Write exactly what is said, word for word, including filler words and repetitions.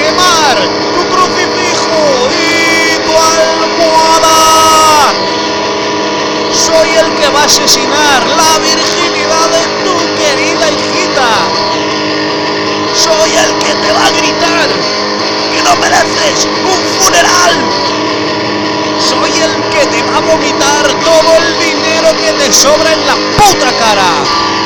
quemar tu crucifijo y tu almohada. Soy el que va a asesinar la virginidad de tu querida hijita. Soy el que te va a gritar que no mereces un funeral. Soy el que te va a vomitar todo el dinero que te sobra en la puta cara.